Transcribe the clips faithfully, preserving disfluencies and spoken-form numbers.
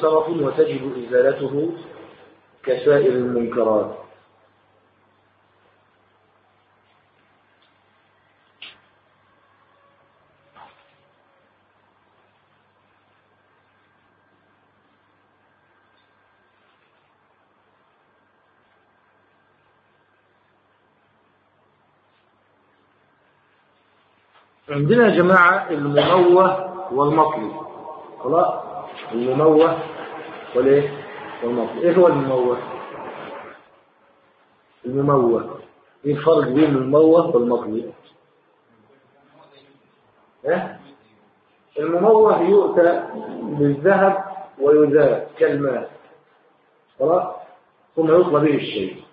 سرف وتجب إزالته كسائر المنكرات. عندنا يا جماعة المموه والمطلي. خلاص، المموه والايه والمطلي. ايه هو المموه؟ المموه ايه الفرق بين المموه والمطلي؟ ايه المموه يؤتى بالذهب ويذاب كالماء، خلاص، ثم يطلى به الشيء،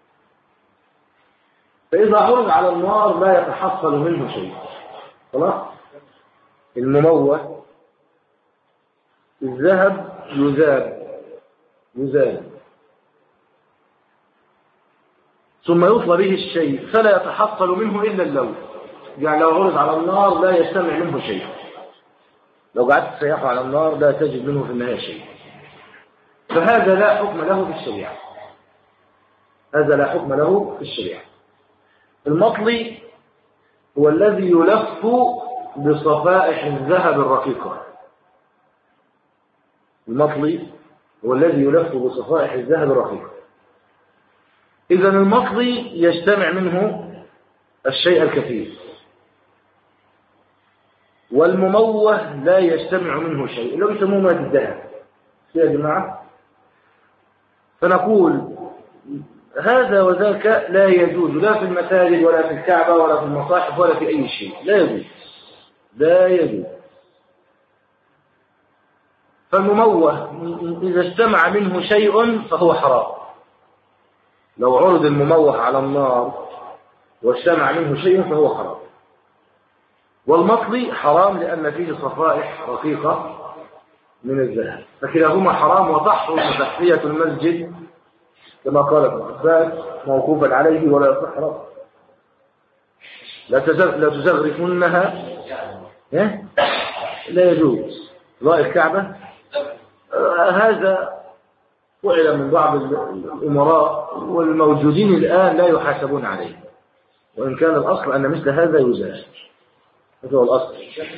فإذا عرض على النار لا يتحصل منه شيء. خلاص، المموه الذهب يذاب يذاب ثم يطلى به الشيء فلا يتحصل منه إلا اللون. يعني لو عرض على النار لا يجتمع منه شيء، لو قعدت تسيحه على النار لا تجد منه في النهاية شيء، فهذا لا حكم له في الشريعة. هذا لا حكم له في الشريعة. المطلي هو الذي يلف بصفائح الذهب الرقيقة. المطلي هو الذي يلف بصفائح الذهب الرقيقة. إذا المطلي يجتمع منه الشيء الكثير، والمموه لا يجتمع منه شيء، اللي يسموه ماء الذهب يا جماعة. فنقول هذا وذاك لا يجوز، لا في المساجد ولا في الكعبة ولا في المصاحف ولا في أي شيء، لا يجوز لا يجوز. فالمموه إذا اجتمع منه شيء فهو حرام. لو عرض المموه على النار واجتمع منه شيء فهو حرام. والمطلي حرام لأن فيه صفائح رقيقة من الذهب، فكلاهما حرام، وتحرم تحفية المسجد كما قال ابن عباس موقوفا عليه ولا يصح رأسه. لا تزغرفنها، لا يجوز ضاء الكعبة. هذا فعل من بعض الأمراء والموجودين الآن لا يحاسبون عليه، وإن كان الأصل أن مثل هذا يزال. هذا هو الأصل.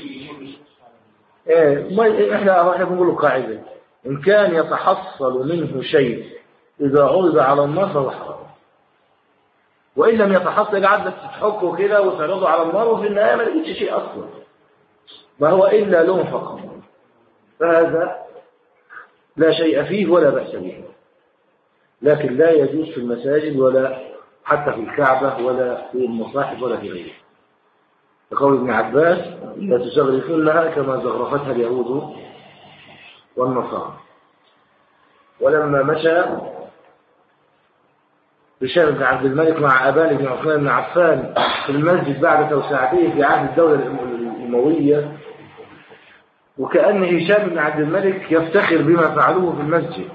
إيه إحنا إحنا بنقول قاعدة: إن كان يتحصل منه شيء إذا عرض على النار فهو حرام، وإن لم يتحصل قعدت تحكه كده وتعرضه على النار وفي النهاية ما لقيتش شيء أصلا، ما هو إلا لون فقط، فهذا لا شيء فيه ولا بأس به. لكن لا يجوز في المساجد ولا حتى في الكعبة ولا في المصاحف ولا في غيره، لقول ابن عباس: لا تزغرفونها كما زغرفتها اليهود والنصارى. ولما مشى هشام بن عبد الملك مع أبان بن عثمان بن عفان في المسجد بعد توسعته في عهد الدولة الأموية، وكأن هشام بن عبد الملك يفتخر بما فعلوه في المسجد،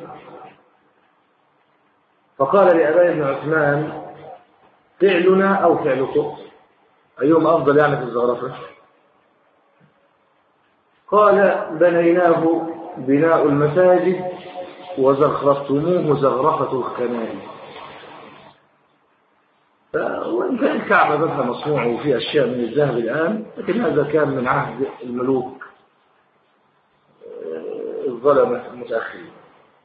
فقال لأبان بن عثمان: فعلنا أو فعلكم أيهما أفضل يعني في الزغرفة؟ قال: بنيناه بناء المساجد وزخرفتموه زغرفة الخنائس. وإن كان الكعبة بدها مصنوع وفي أشياء من الذهب الآن، لكن هذا كان من عهد الملوك الظلمة المتأخرين.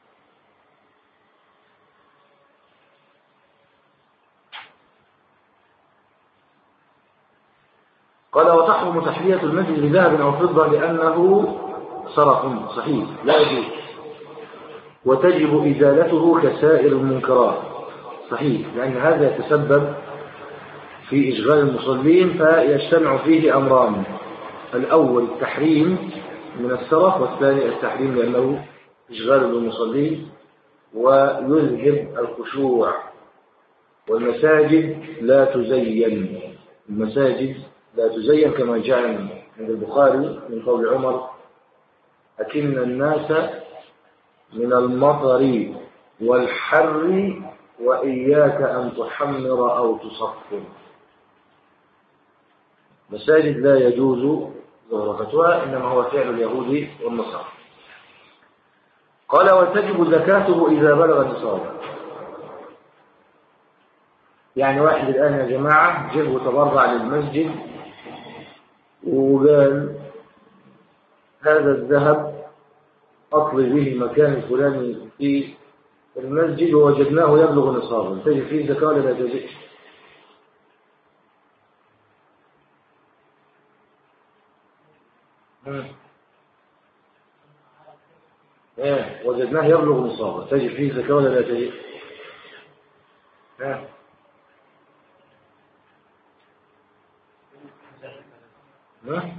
قال: وتحرم تحلية المسجد بذهب أو فضة لأنه سرق صحيح لا يجوز، وتجب إزالته كسائر المنكرات صحيح، لأن هذا يتسبب في إشغال المصلين، فيجتمع فيه أمران: الأول التحريم من السرف، والثاني التحريم لأنه إشغال للمصلين ويذهب الخشوع. والمساجد لا تزين، المساجد لا تزين كما جاء عند البخاري من قول عمر: أكن الناس من المطر والحر وإياك أن تحمر أو تصفر. مساجد لا يجوز زخرفتها، إنما هو فعل اليهود والنصارى. قال وتجب زكاته إذا بلغ النصاب. يعني واحد الآن يا جماعة جه وتبرع للمسجد وقال هذا الذهب أطلب به مكان الفلاني في المسجد ووجدناه يبلغ نصابا، تجب فيه زكاة ولا لا تجب؟ ايه وجدناه يبلغ نصابا، تجب فيه زكاة ولا لا تجب؟ ها ها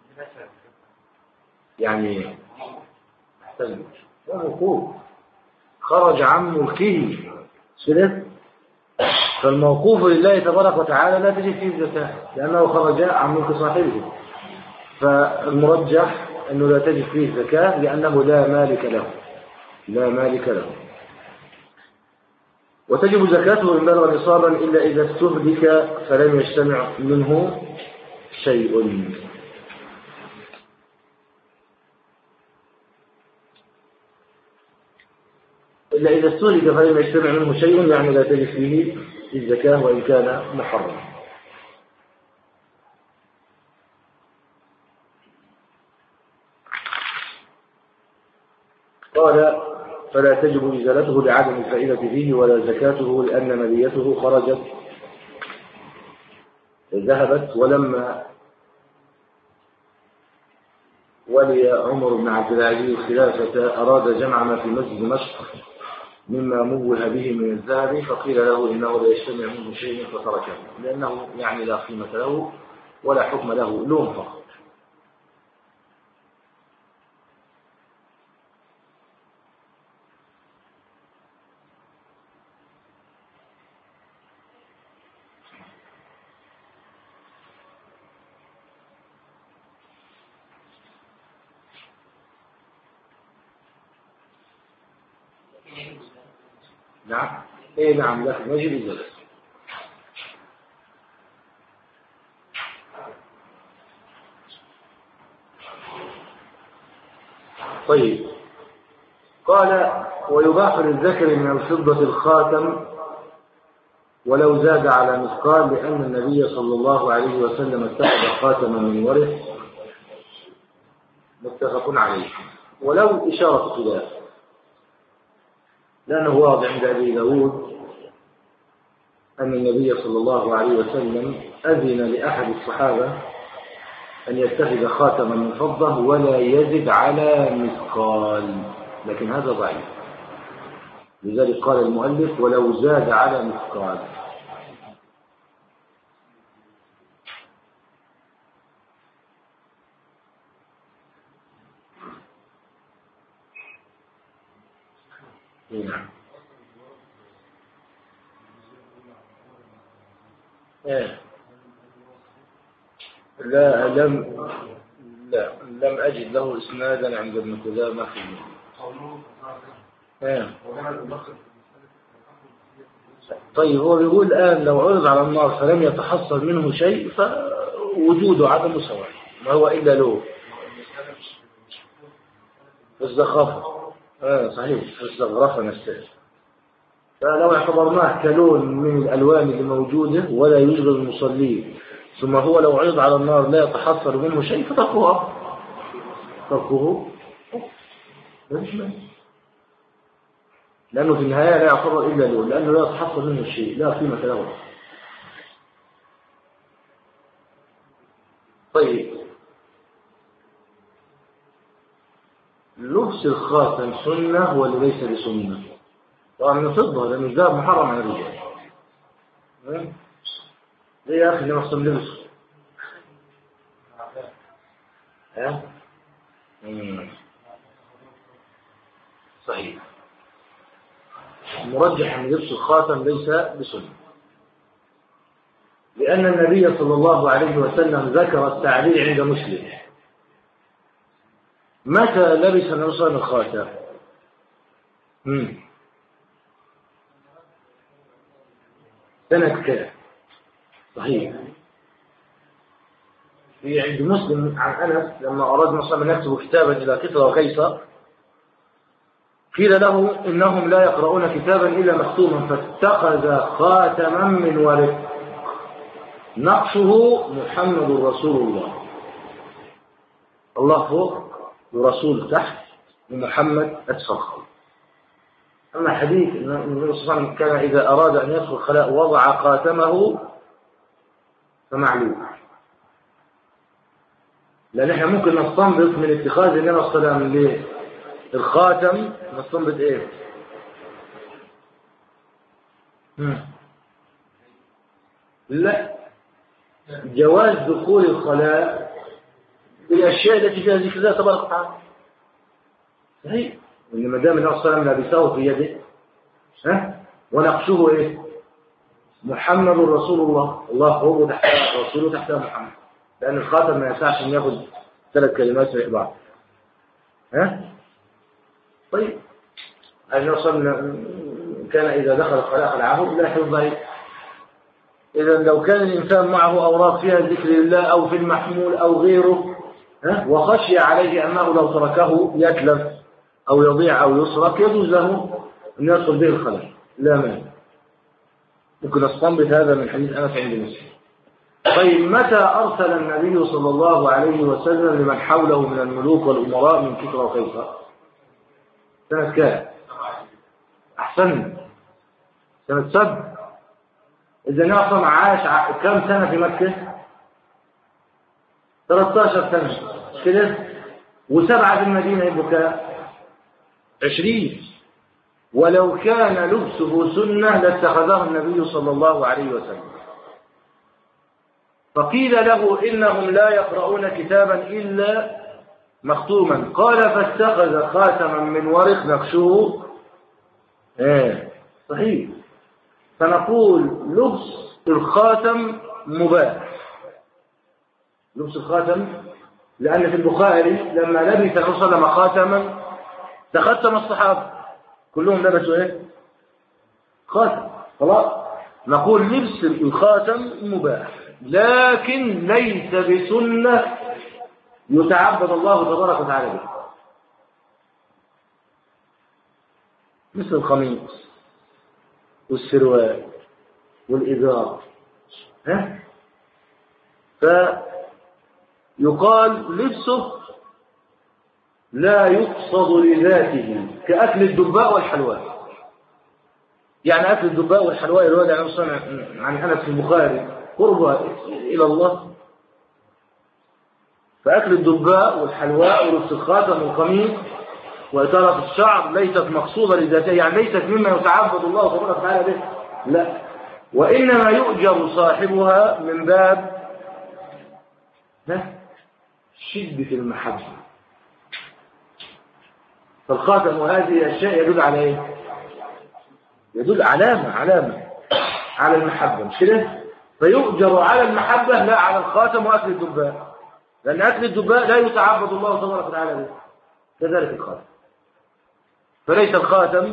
يعني احتاج موقوف خرج عن ملكه سلف، فالموقوف لله تبارك وتعالى لا تجب فيه زكاة لأنه خرج عن ملك صاحبه، فالمرجح أنه لا تجب فيه زكاة لأنه لا مالك له لا مالك له. وتجب زكاته إن بلغ نصابا إلا إذا استهلك فلم يجتمع منه شيء. إلا إذا استهلك فلم يجتمع منه شيء يعني لا تجب فيه الزكاة وإن كان محرم. قال فلا تجب إزالته لعدم الفائدة فيه ولا زكاته لأن ماليته خرجت ذهبت. ولما ولي عمر بن عبد العزيز الخلافة أراد جمع ما في مسجد دمشق مما موه به من الذهب فقيل له إنه لا يجتمع منه شيء فتركه لأنه يعني لا قيمة له ولا حكم له لون فقط. نعم ايه نعم لكن يجب الزكاة. طيب قال ويباح للذكر من الفضة الخاتم ولو زاد على مثقال لأن النبي صلى الله عليه وسلم اتخذ خاتما من ورث متفق عليه. ولو إشارة خلاف لأنه واضح عند أبي داود أن النبي صلى الله عليه وسلم أذن لأحد الصحابة أن يتخذ خاتما من فضة ولا يزد على مثقال، لكن هذا ضعيف، لذلك قال المؤلف ولو زاد على مثقال. نعم إيه. لا لم لا لم أجد له إسنادا عند ابن قدامة في إيه. طيب هو بيقول الآن لو عرض على النار فلم يتحصل منه شيء فوجوده عدم سواء ما هو إلا له الزخرفة. آه صحيح الزخرفة نفسها، فلو اعتبرناه كلون من الألوان اللي موجودة ولا يوجد المصلين ثم هو لو عرض على النار لا يتحصل منه شيء فتركه تركه لأنه في النهاية لا يعتبر إلا لون لأنه لا يتحصل منه شيء لا قيمة له. طيب لبس الخاتم سنة ولا ليس بسنة؟ طبعا من فضة لأنه الذهب محرم على الرجال. ليه يا أخي لما أحسن لبسه ها؟ صحيح المرجح أن لبس الخاتم ليس بسنة لأن النبي صلى الله عليه وسلم ذكر التعليل عند مسلم. متى لبس النبي صلى الله عليه وسلم الخاتم؟ سنة كام؟ صحيح في عند مسلم عن أنس لما أراد النبي صلى الله عليه وسلم يكتب كتابا إلى كسرى وقيصر قيل له إنهم لا يقرؤون كتابا إلا مختوما فاتخذ خاتما من ورق نقشه محمد رسول الله. الله فوق ورسول تحت ومحمد أسفل. أما حديث النبي صلى الله عليه وسلم كان إذا أراد أن يدخل الخلاء وضع خاتمه فمعلوم، لأن احنا ممكن نستنبط من اتخاذ النبي صلى الله عليه وسلم للخاتم نستنبط ايه؟ مم. لا، جواز دخول الخلاء بالأشياء التي فيها ذكر الله تبارك وتعالى. صحيح، وإن ما دام النبي صلى الله عليه وسلم لابسه في يده ها ونقشه ايه؟ محمد رسول الله، الله هو تحت رسوله تحت محمد، لأن الخاتم ما ينفعش إن ياخد ثلاث كلمات في بعض. ها؟ طيب، النبي صلى الله عليه وسلم كان إذا دخل الخلاء خلعه لا يحفظ ذلك. إذا لو كان الإنسان معه أوراق فيها ذكر الله أو في المحمول أو غيره ها وخشي عليه أنه لو تركه يتلف أو يضيع أو يسرق يجوز له أن يدخل به الخلاء لا مانع. ممكن نستنبط هذا من حديث أنس عند مسلم. طيب، متى أرسل النبي صلى الله عليه وسلم لمن حوله من الملوك والأمراء من كسرى وقيصر؟ سنة كام؟ أحسن، سنة سبع. إذا نعصم عاش كم سنة في مكة؟ ثلاثة عشر سنة كده، وسبعة في المدينة يبقوا كام؟ عشرين. ولو كان لبسه سنة لاتخذه النبي صلى الله عليه وسلم. فقيل له إنهم لا يقرؤون كتابا إلا مختوما، قال فاتخذ خاتما من ورق نقشه. ايه صحيح. فنقول لبس الخاتم مباح، لبس الخاتم، لأن في البخاري لما لبس الرسول صلى الله عليه وسلم خاتما تختم الصحابة كلهم لبسوا ايه؟ خاتم. خلاص، نقول لبس الخاتم مباح، لكن ليس بسنة يتعبد الله تبارك وتعالى به، مثل القميص والسروال والإزار. ها؟ فيقال لبسه لا يقصد لذاته كأكل الدباء والحلواء. يعني أكل الدباء والحلواء الوالد عن صنع عن أنس في البخاري قربة إلى الله. فأكل الدباء والحلواء ولبس الخاتم والقميص وإطالة الشعر ليست مقصودة لذاتها، يعني ليست مما يتعبد الله تبارك وتعالى به، لا، وإنما يؤجر صاحبها من باب شدة المحبة. فالخاتم وهذه أشياء يدل على إيه؟ يدل علامة علامة على المحبة، مش كده؟ فيؤجر على المحبة لا على الخاتم وأكل الدباء، لأن أكل الدباء لا يتعبد الله تبارك وتعالى به، كذلك الخاتم. فليس الخاتم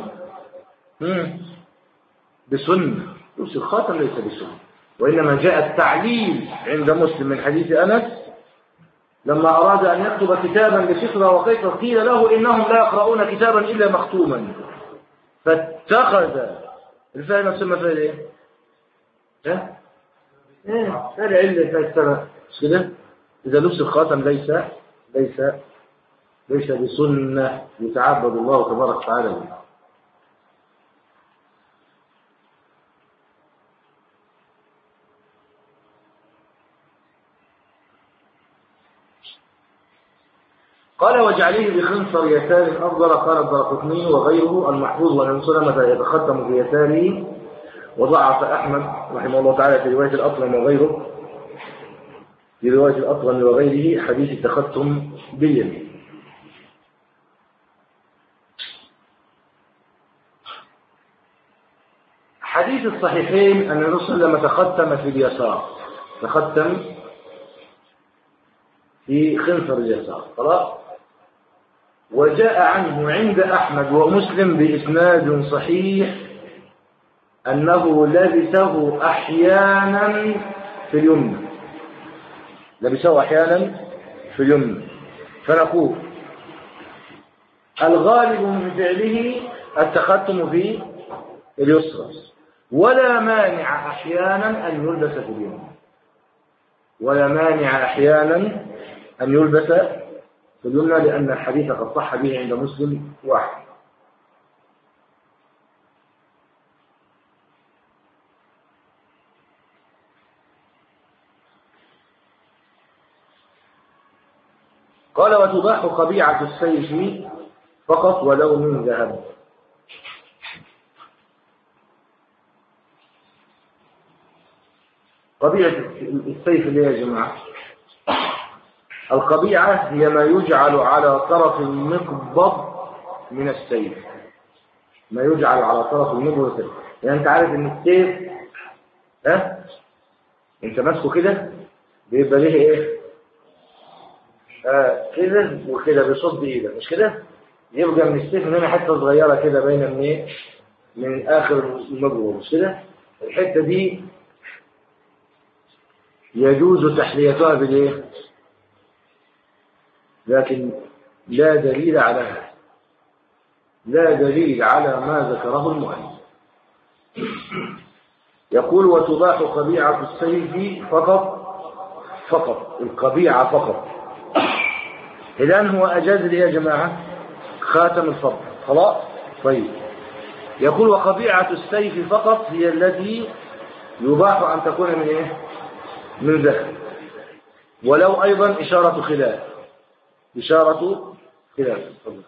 بسنة، لبس الخاتم ليس بسنة، وإنما جاء التعليل عند مسلم من حديث أنس لما أراد أن يكتب كتابا لكسرى وقيصر قيل له إنهم لا يقرؤون كتابا إلا مختوما فاتخذ الفهم تسمى فيها إيه؟ ها؟ إيه؟ هذا علة فاستمع كده. إذا لبس الخاتم ليس ليس ليس بسنة يتعبد الله تبارك وتعالى به. قال وجعله بخنصر يسار أفضل. قال الدارقطني وغيره المحفوظ وأن سلمة يتختم في يساره، وضعف أحمد رحمه الله تعالى في رواية الأطلم وغيره في رواية الأطلم وغيره حديث التختم باليمين. حديث الصحيحين أن الرسول لما تختم في اليسار تختم في خنصر اليسار خلاص. وجاء عنه عند أحمد ومسلم بإسناد صحيح أنه لبسه أحيانا في اليمنى، لبسه أحيانا في اليمنى. فنقول الغالب من فعله التختم في اليسرى، ولا مانع أحيانا أن يلبس في اليمنى، ولا مانع أحيانا أن يلبس في اليمنى، لأن الحديث قد صح به عند مسلم واحد. قال وتباح قبيعة السيف فقط ولو من ذهب. قبيعة السيف اللي يا جماعة، القبيعة هي ما يجعل على طرف المقبض من السيف، ما يجعل على طرف المقبض من السيف. يعني انت عارف ان السيف ها انت ماسكه كده بيبقى ليه ايه؟ آه كده وكده بيصد ايدك، مش كده؟ يبقى من السيف هنا حته صغيره كده باينه من ايه؟ من اخر المقبض، مش كده؟ الحته دي يجوز تحليتها بالايه؟ لكن لا دليل على هذا، لا دليل على ما ذكره المؤلف. يقول وتباح قبيعة السيف فقط، فقط القبيعة فقط. إذن هو أجاز لي يا جماعة خاتم الفضل، خلاص؟ طيب، يقول وقبيعة السيف فقط هي التي يباح أن تكون من إيه؟ من ذهب، ولو أيضا إشارة خلاف، إشارة خلاف. تفضل.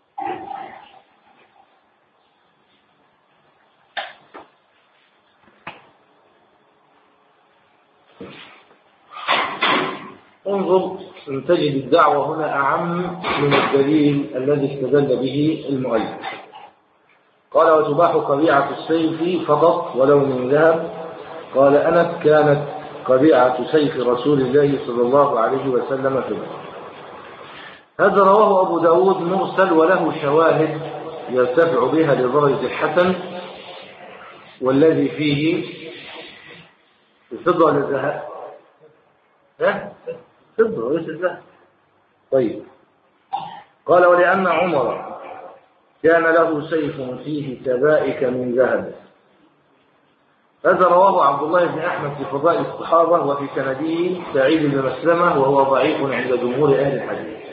انظر ان تجد الدعوة هنا أعم من الدليل الذي استدل به المؤلف. قال وتباح قبيعة السيف فقط ولو من ذهب. قال أنس كانت قبيعة سيف رسول الله صلى الله عليه وسلم في الأرض. هذا رواه أبو داود مرسل وله شواهد يرتفع بها لدرجة الحسن، والذي فيه الفضة للذهب. ها؟ فضة وليس الذهب. طيب، قال ولأن عمر كان له سيف فيه سبائك من ذهب. هذا رواه عبد الله بن أحمد في فضائل الصحابة، وفي سنده سعيد بن مسلمة، وهو ضعيف عند جمهور أهل الحديث.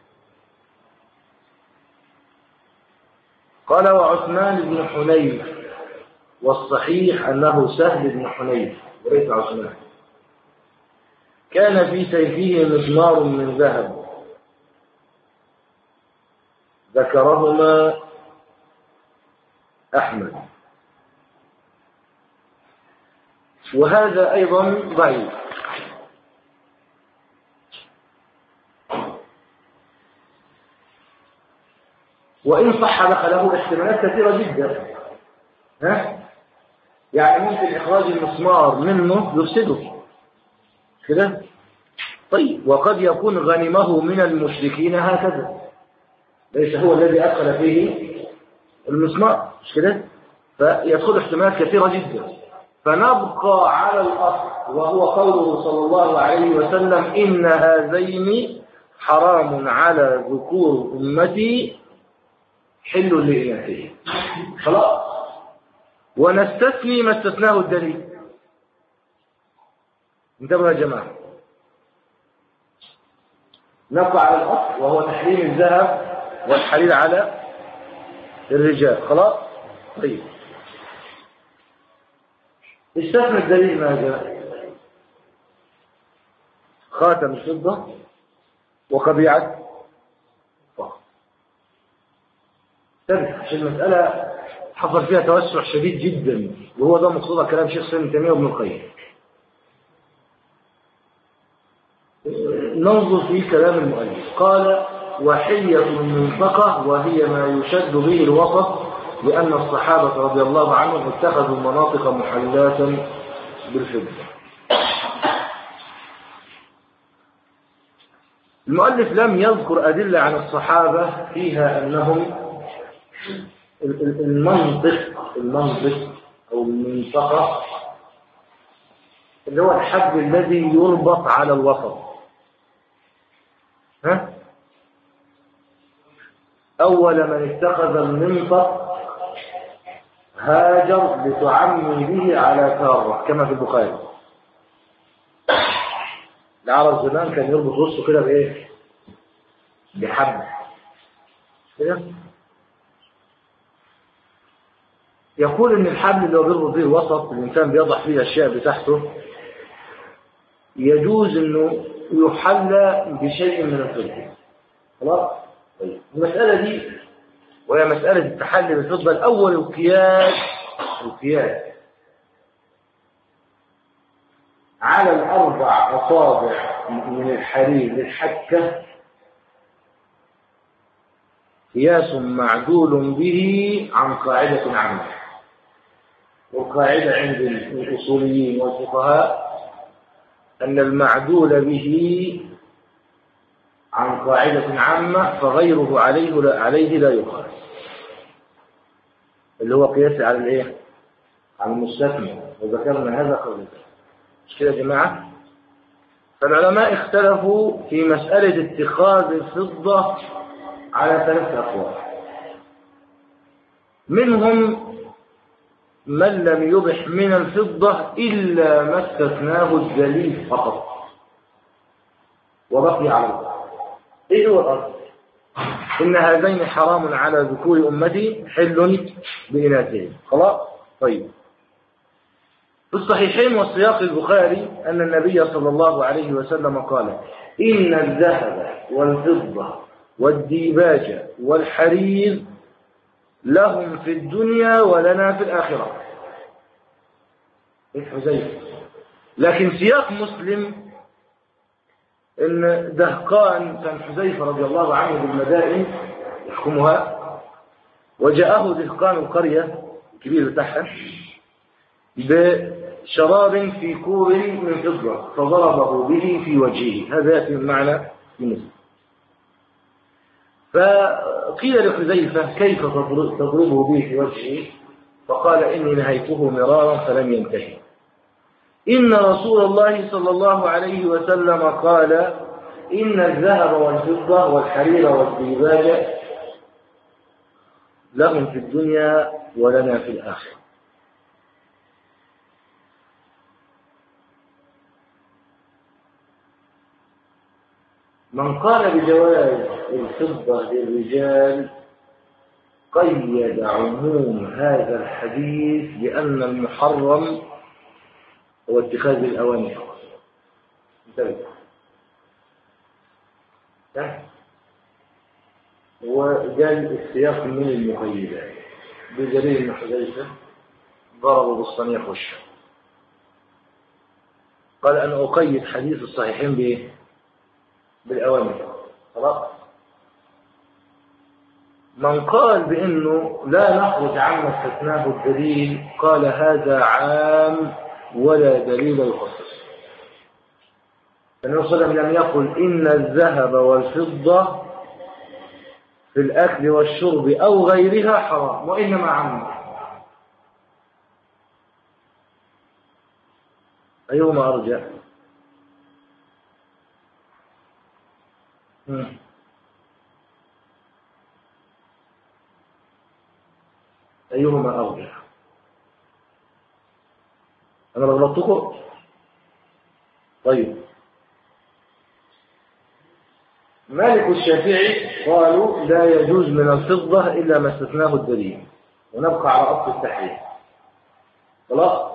قال وعثمان بن حنيف، والصحيح أنه سهل بن حنيف وليس عثمان، كان في سيفه مزمار من ذهب، ذكرهما أحمد، وهذا أيضا ضعيف. وإن صح دخله احتمالات كثيرة جدا. ها؟ يعني ممكن إخراج المسمار منه يفسده كده. طيب، وقد يكون غنمه من المشركين هكذا، ليس هو الذي أدخل فيه المسمار، مش كده؟ فيدخل احتمالات كثيرة جدا. فنبقى على الأصل، وهو قوله صلى الله عليه وسلم إن هذين حرام على ذكور أمتي حل لإناثهم. خلاص، ونستثني ما استثناه الدليل. انتبهوا يا جماعة، نبقى على الأصل وهو تحريم الذهب والحرير على الرجال. خلاص. طيب، استثنى الدليل ماذا؟ خاتم الفضة وقبيعة فضة. تبقى المسألة حصل فيها توسع شديد جدا، وهو ده مقصود كلام شيخ ابن تيمية وابن القيم. ننظر في كلام المؤلف. قال وحية المنطقة، وهي ما يشد به الوسط، لأن الصحابة رضي الله عنهم اتخذوا مناطق محلاة بالفضة. المؤلف لم يذكر أدلة عن الصحابة فيها أنهم المنطق المنطق أو المنطقة اللي هو الحبل الذي يربط على الوسط. ها؟ أول من اتخذ المنطق هاجر لتعمي به على كارة كما في البخاري. العرب زمان كان يربط وسطه كده بإيه؟ بحبل كده. يقول إن الحبل اللي هو بيربط به الوسط الإنسان بيضع فيه الأشياء بتاعته يجوز إنه يحلى بشيء من الفضة. خلاص؟ طيب المسألة دي وهي مسألة التحلي بالفضة، الأول القياس القياس على الأربع أصابع من الحرير للحكة قياس معدول به عن قاعدة عامة. والقاعدة عند الأصوليين والفقهاء أن المعدول به عن قاعدة عامة فغيره عليه لا عليه لا يقاس، اللي هو قياس على الايه؟ على المستثنى، وذكرنا هذا قبل ذلك. مش كده يا جماعة؟ فالعلماء اختلفوا في مسألة اتخاذ الفضة على ثلاثة أقوال. منهم من لم يبح من الفضة إلا ما استثناه الدليل فقط وبقي على الأرض. إيه هو الأرض؟ إن هذين حرام على ذكور أمتي حل بإناثهم. خلاص؟ طيب. في الصحيحين والسياق البخاري أن النبي صلى الله عليه وسلم قال: إن الذهب والفضة والديباج والحرير لهم في الدنيا ولنا في الآخرة. الحزيفة. لكن سياق مسلم إن دهقان كان حذيفة رضي الله عنه بالمدائن يحكمها، وجاءه دهقان القرية الكبير بتاعها بشراب في كوب من فضة فضربه به في وجهه. هذا يأتي المعنى في مسلم. فقيل لحذيفة: كيف تضربه به في وجهه؟ فقال: إني نهيته مرارا فلم ينتهي. إن رسول الله صلى الله عليه وسلم قال: إن الذهب والفضة والحرير والديباج لهم في الدنيا ولنا في الآخرة. من قال بجواز الفضة للرجال قيد عموم هذا الحديث بأن المحرم هو اتخاذ الأواني. انتبه. وجاء السياق من المقيدات بجرير بن حذيفة ضربوا بالصنيع وشه. قال: أنا أقيد حديث الصحيحين بإيه؟ بالأواني. خلاص. من قال بأنه لا نخرج عما استثناه الدليل قال: هذا عام ولا دليل يخصص. النبي صلى الله عليه وسلم لم يقل إن الذهب والفضة في الأكل والشرب أو غيرها حرام، وإنما عم. أيهما أرجع؟ أيهما أرجع؟ أنا غلطتكم؟ طيب. مالك والشافعي قالوا لا يجوز من الفضة إلا ما استثناه الدليل، ونبقى على أصل التحريم. خلاص.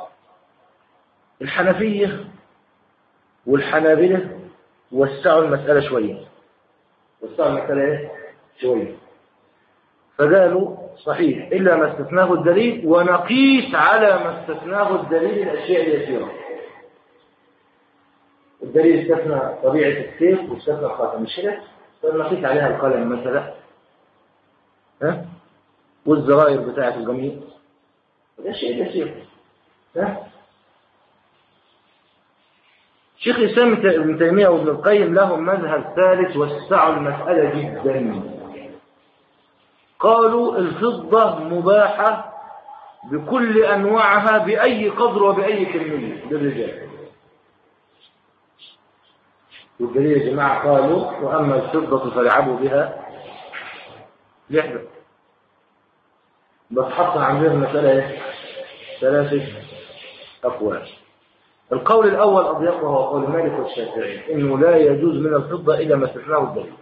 الحنفية والحنابلة وسعوا المسألة شوية. وسعوا المسألة إيه؟ شوية. فقالوا صحيح إلا ما استثناه الدليل، ونقيس على ما استثناه الدليل الأشياء اليسيرة. الدليل استثنى طبيعة السيف واستثنى خاتم الشرع، فنقيس عليها القلم مثلا، ها؟ والزراير بتاعة القميص، الأشياء اليسيرة. ها؟ شيخ الإسلام ابن تيمية وابن القيم لهم مذهب ثالث وسعوا المسألة جدا. قالوا الفضة مباحة بكل أنواعها بأي قدر وبأي كمية للرجال. والدليل يا جماعة قالوا: وأما الفضة فالعبوا بها لعبة. بس حط عندنا المسألة ايه؟ ثلاثة أقوال. القول الأول أضيقه هو قول مالك والشافعي إنه لا يجوز من الفضة إلا ما استثناه الدليل،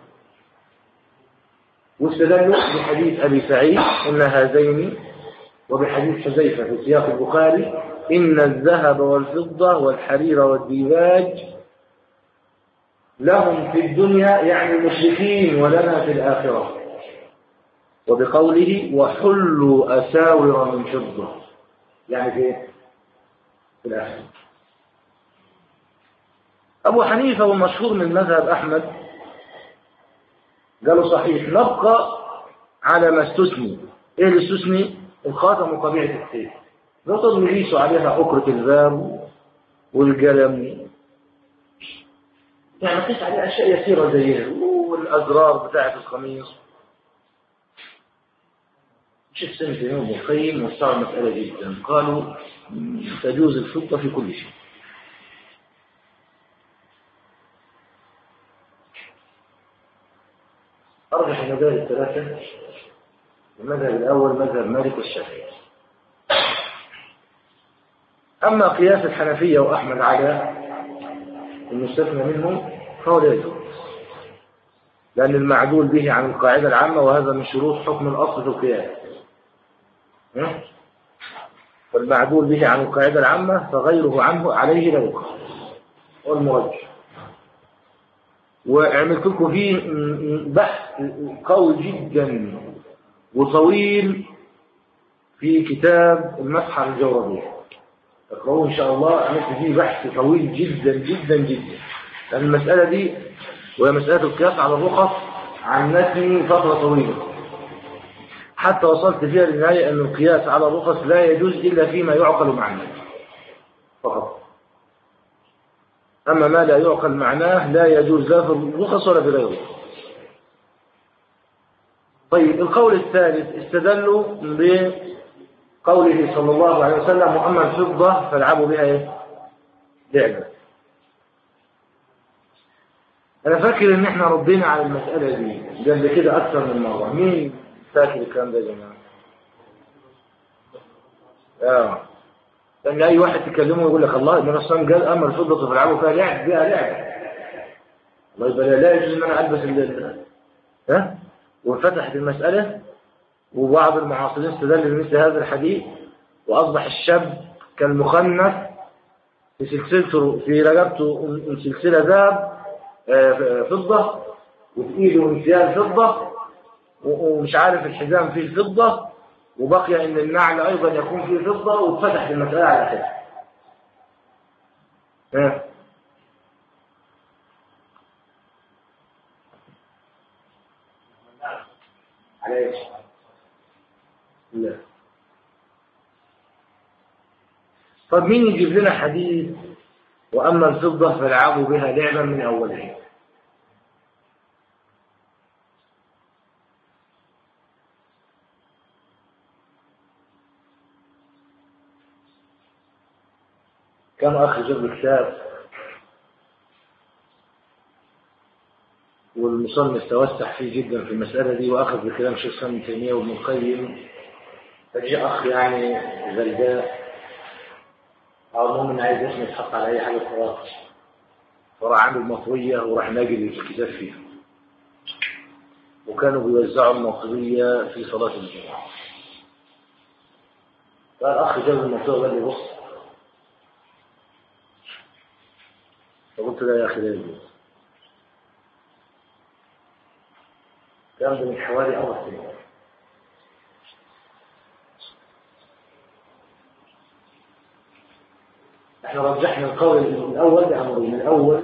واستدلوا بحديث أبي سعيد إن هذين، وبحديث حذيفة في سياق البخاري إن الذهب والفضة والحرير والديباج لهم في الدنيا يعني المشركين ولنا في الآخرة، وبقوله وحلوا أساور من فضة يعني في في الآخرة. أبو حنيفة والمشهور من مذهب أحمد قالوا صحيح نبقى على ما استثني. إيه اللي استثني؟ الخاتم وطبيعة السيف، نقدر نقيسوا عليها أكرة الباب والقلم، يعني قيس عليها أشياء يسيرة زيها والأزرار بتاعة القميص. شيخ سنة ابن القيم وسع المسألة جدا، قالوا تجوز الفضة في كل شيء. أرجح المذاهب الثلاثة، المذهب الأول مذهب مالك والشافعي. أما قياس الحنفية وأحمد على المستثنى منهم فهو لا يجوز، لأن المعدول به عن القاعدة العامة، وهذا من شروط حكم الأصل في القياس. فالمعدول به عن القاعدة العامة فغيره عنه عليه لا يقاس، والمرجح. وعملت لكم فيه بحث قوي جدا وطويل في كتاب المسح على الجوربية، تقرأوه إن شاء الله. عملت فيه بحث طويل جدا جدا جدا، لأن المسألة دي وهي مسألة القياس على الرخص عنتني فترة طويلة، حتى وصلت فيها للنهاية أن القياس على الرخص لا يجوز إلا فيما يعقل معناه فقط، أما ما لا يعقل معناه لا يجوز لا في الرخص ولا في غيره. طيب القول الثالث استدلوا بقوله صلى الله عليه وسلم وأما الفضة فالعبوا بها ايه؟ لعبة. أنا فاكر إن إحنا ردينا على المسألة دي قبل كده أكثر من مرة. مين فاكر الكلام ده يا جماعة؟ آه لأن أي واحد تكلمه يقول لك الله النبي صلى الله عليه وسلم قال أما الفضة فالعبوا فيها لعب بها لعبة. الله يبقى لا يجوز إن أنا ألبس ال ها؟ وانفتحت المسألة، وبعض المعاصرين استدل بمثل هذا الحديث، وأصبح الشاب كالمخنث في سلسلته في رقبته سلسلة ذهب فضة، وفي ايده انسيال فضة، ومش عارف الحزام فيه فضة، وبقي ان النعل ايضا يكون فيه فضة، واتفتحت المسألة على كده. ها على ايش؟ لا. طب مين يجيب لنا حديث وأما الفضة فالعبوا بها لعبا من أولها؟ كم أخ جاب كتاب والمصنف توسع فيه جدا في المسألة دي، وأخذ بكلام شيخ ابن تيمية وابن القيم، فجاء أخ يعني غلباء أو مؤمن عايز اسمه يتحط على أي حاجة خلاص، فراح عامل مطوية وراح ناجل الكتاب فيها، وكانوا بيوزعوا المطوية في صلاة الجمعة. فالأخ جاب المطوية قال لي بص، فقلت له يا أخي لا يجوز. كان ده من حوالي أربع سنين. احنا رجحنا القول الأول بأمرين. الأول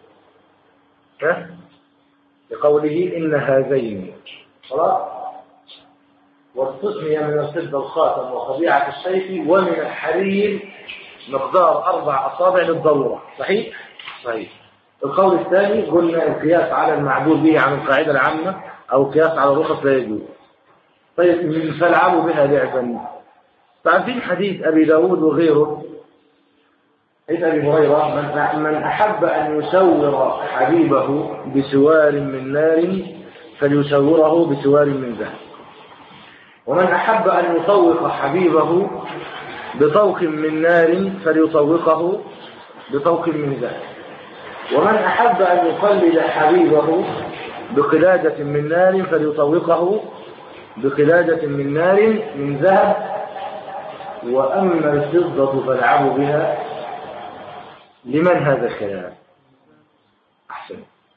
ها بقوله إن هذين خلاص، واستثني من الفضة الخاتم وخديعة السيف ومن الحرير مقدار أربع أصابع للضرورة. صحيح؟ صحيح. القول الثاني قلنا القياس على المعبود به عن القاعدة العامة أو القياس على الرخص لا يجوز. طيب فالعبوا بها لعبا. تعرفين حديث أبي داود وغيره حديث أبي هريرة من أحب أن يسور حبيبه بسوار من نار فليسوره بسوار من ذهب. ومن أحب أن يطوق حبيبه بطوق من نار فليطوقه بطوق من ذهب. ومن أحب أن يقلد حبيبه بقلادة من نار فليطوقه بقلادة من نار من ذهب. وأما الفضة فالعبوا بها. لمن هذا الكلام؟ أحسن.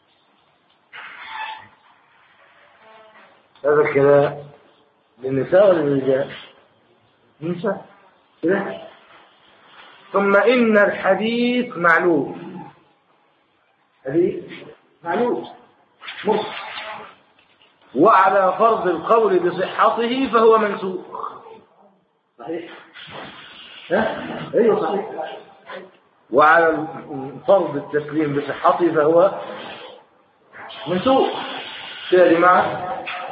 هذا الكلام للنساء ولا للرجال؟ النساء. ثم إن الحديث معلوم. حديث معلوم مصر. وعلى فرض القول بصحته فهو منسوخ. صحيح؟ ها؟ ايوه صحيح. وعلى فرض التسليم بصحته فهو منسوخ. كده يا جماعه.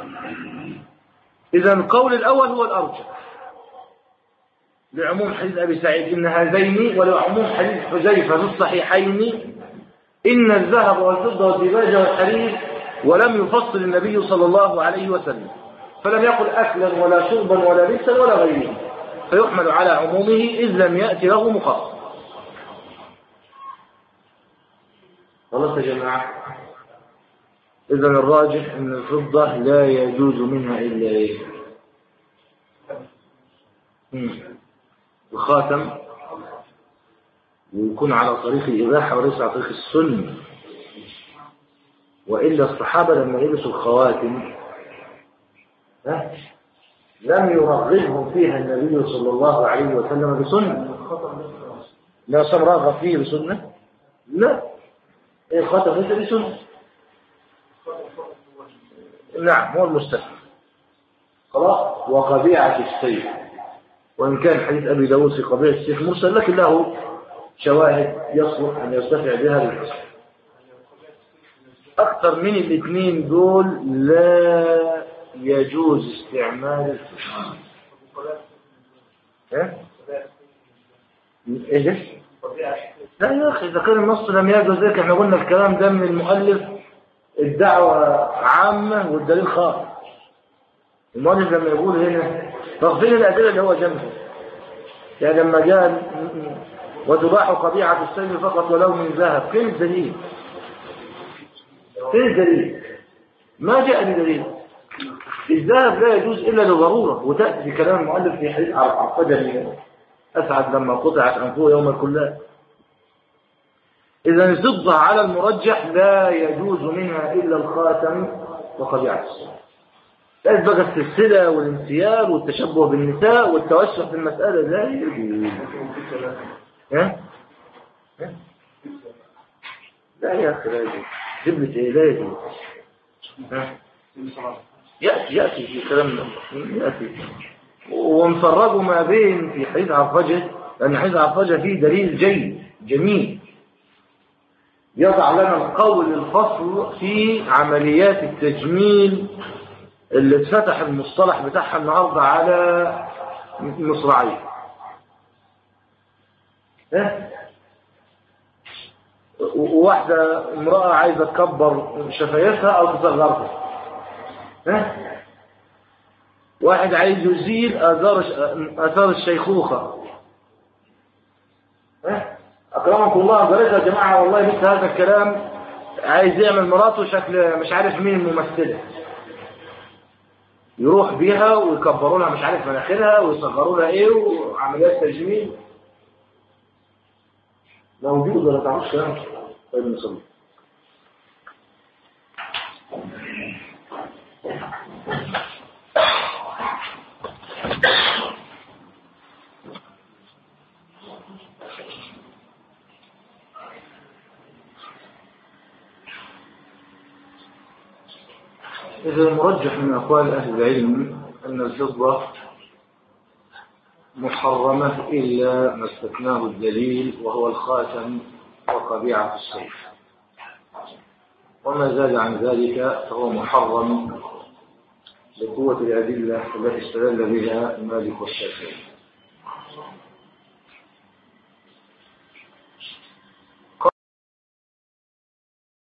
اذا القول الاول هو الارجح لعموم حديث ابي سعيد ان هذين، ولعموم حديث حذيفه في الصحيحين ان الذهب والفضه والديباج والحرير، ولم يفصل النبي صلى الله عليه وسلم، فلم يقل اكلا ولا شربا ولا لبسا ولا غيره، فيحمل على عمومه إذ لم يأتي له مخصص. خلاص يا جماعة. إذا الراجح أن الفضة لا يجوز منها إلا إيه؟ الخاتم، ويكون على طريق الإباحة وليس على طريق السنة. وإلا الصحابة لما يلبسوا الخواتم ها لم يرغبهم فيها النبي صلى الله عليه وسلم بسنة. لا صار راغب فيه بسنة؟ لا. إيه الخاتم ليس بسنة. نعم هو المستثنى. خلاص. وقبيعة السيف، وإن كان حديث أبي داود في قبيعة السيف مرسل لكن له شواهد يصلح أن يرتفع بها للحسن. أكثر من الاثنين دول لا يجوز استعمال الفشار. ايه ايه لا يا اخي، اذا كان النص لم يجوز ذلك احنا قلنا الكلام ده من المؤلف الدعوة عامة والدليل خاص. المؤلف لما يقول هنا طب فين الأدلة اللي هو جنبه؟ يعني لما جاء وتباح قبيعة السيف فقط ولو من ذهب، فين الدليل؟ فين الدليل؟ ما جاء بدليل. الذهب لا يجوز إلا لضرورة، وتأتي في كلام المؤلف في حديث عقدة أسعد لما قطعت أنفه يوم الكلاب. إذا الفضة على المرجح لا يجوز منها إلا الخاتم وقبيعة السيف. لا بقى السلسلة والانسياب والتشبه بالنساء والتوسع في المسألة لا يجوز. ها؟ ها؟ لا يا أخي لا يجوز. جبلة إيه لا يجوز. ها؟ يأتي يأتي في كلامنا يأتي. ونفرقوا ما بين في حديث عرفجة، لأن حديث عرفجة فيه دليل جيد جميل يضع لنا القول الفصل في عمليات التجميل اللي اتفتح المصطلح بتاعها النهارده على مصراعيه. ها؟ وواحدة امرأة عايزة تكبر شفايفها أو تصغرها. ها؟ واحد عايز يزيل آثار آثار الشيخوخة. ها؟ أكرمكم الله قالت يا جماعة والله مثل هذا الكلام عايز يعمل مراته شكل مش عارف مين الممثلة، يروح بيها ويكبروا لها مش عارف مناخيرها ويصغروا لها ايه وعمليات تجميل. موجود ولا تعرفش كلام؟ طيب نصلي. إذا المرجح من أقوال أهل العلم أن الفضة محرمة إلا ما استثناه الدليل وهو الخاتم وقبيعة السيف، وما زاد عن ذلك فهو محرم لقوة الأدلة التي استدل بها مالك والشافعي.